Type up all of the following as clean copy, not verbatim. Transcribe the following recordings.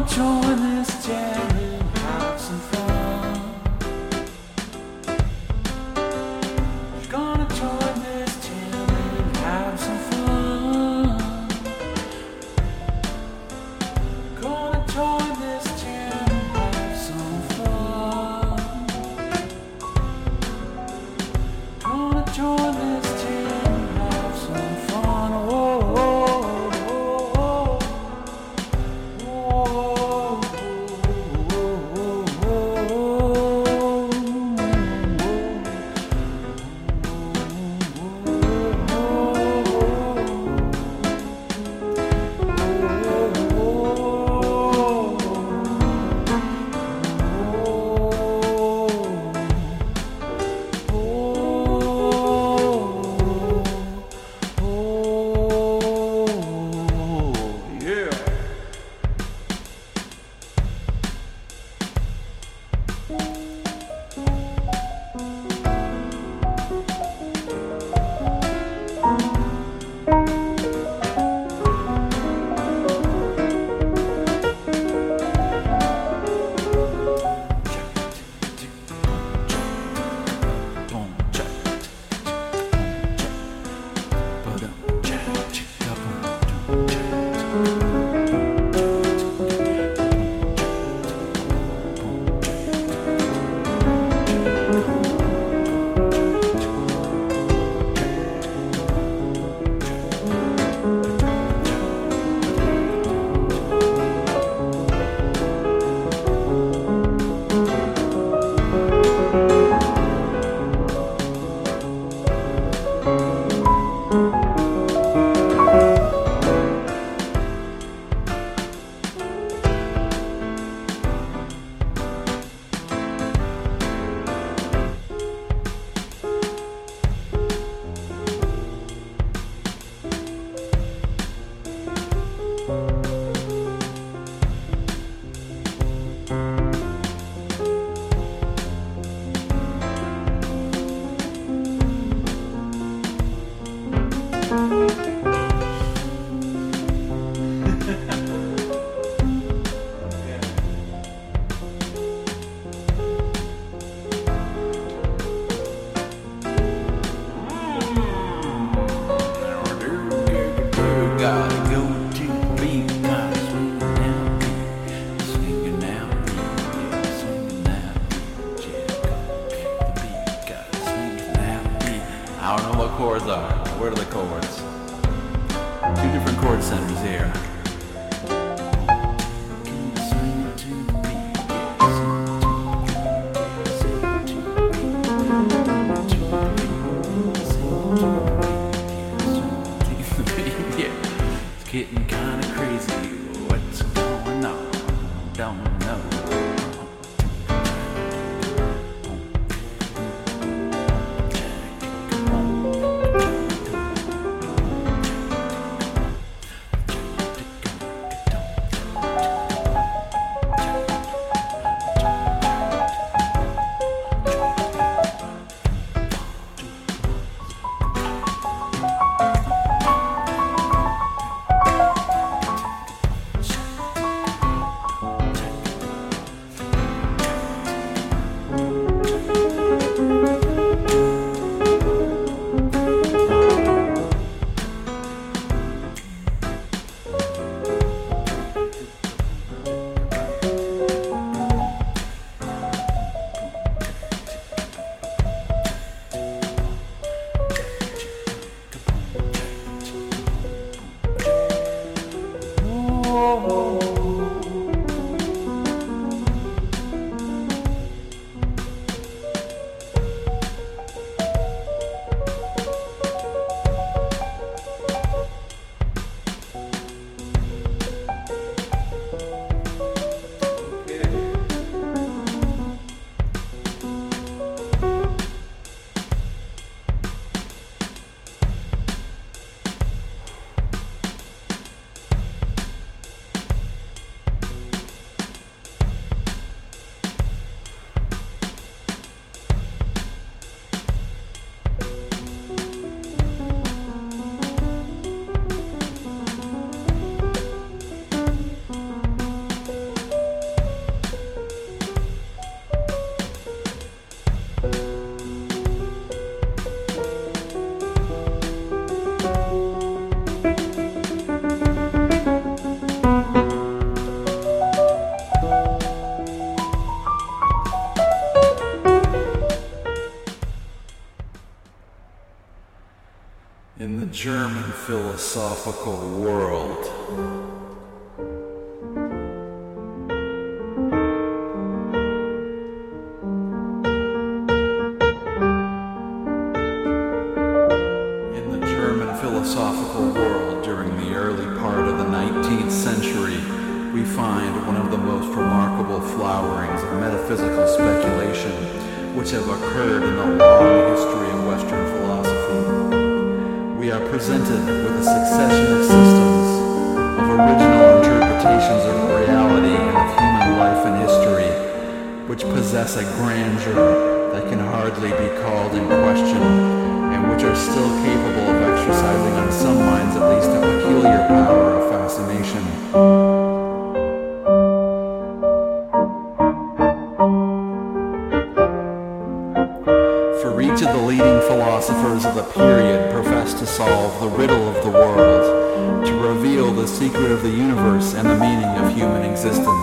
join this jam and have some fun. She's gonna join this jam and have some fun. Gonna join this jam and have some fun. Gonna join this jam and have some fun. Oh, oh, oh, oh, oh. I don't know what chords are. Where are the chords? Two different chord centers here. Yeah, it's getting kind of crazy. What's going on? Don't know. German philosophical world. In the German philosophical world during the early part of the 19th century, we find one of the most remarkable flowerings of metaphysical speculation which have occurred in the long history of Western philosophy. We are presented with a succession of systems of original interpretations of reality and of human life and history, which possess a grandeur that can hardly be called in question, and which are still capable of exercising on some minds at least a peculiar power of fascination. For each of the leading philosophers of the period professed to solve the riddle of the world, to reveal the secret of the universe and the meaning of human existence.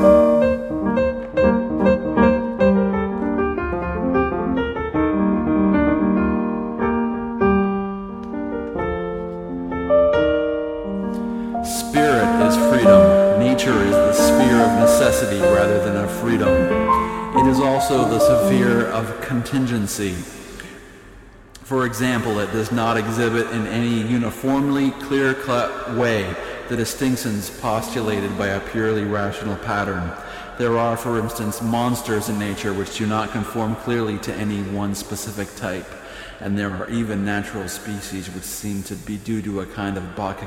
Spirit is freedom. Nature is the sphere of necessity rather than of freedom. It is also the sphere of contingency. For example, it does not exhibit in any uniformly clear-cut way the distinctions postulated by a purely rational pattern. There are, for instance, monsters in nature which do not conform clearly to any one specific type, and there are even natural species which seem to be due to a kind of Bacchic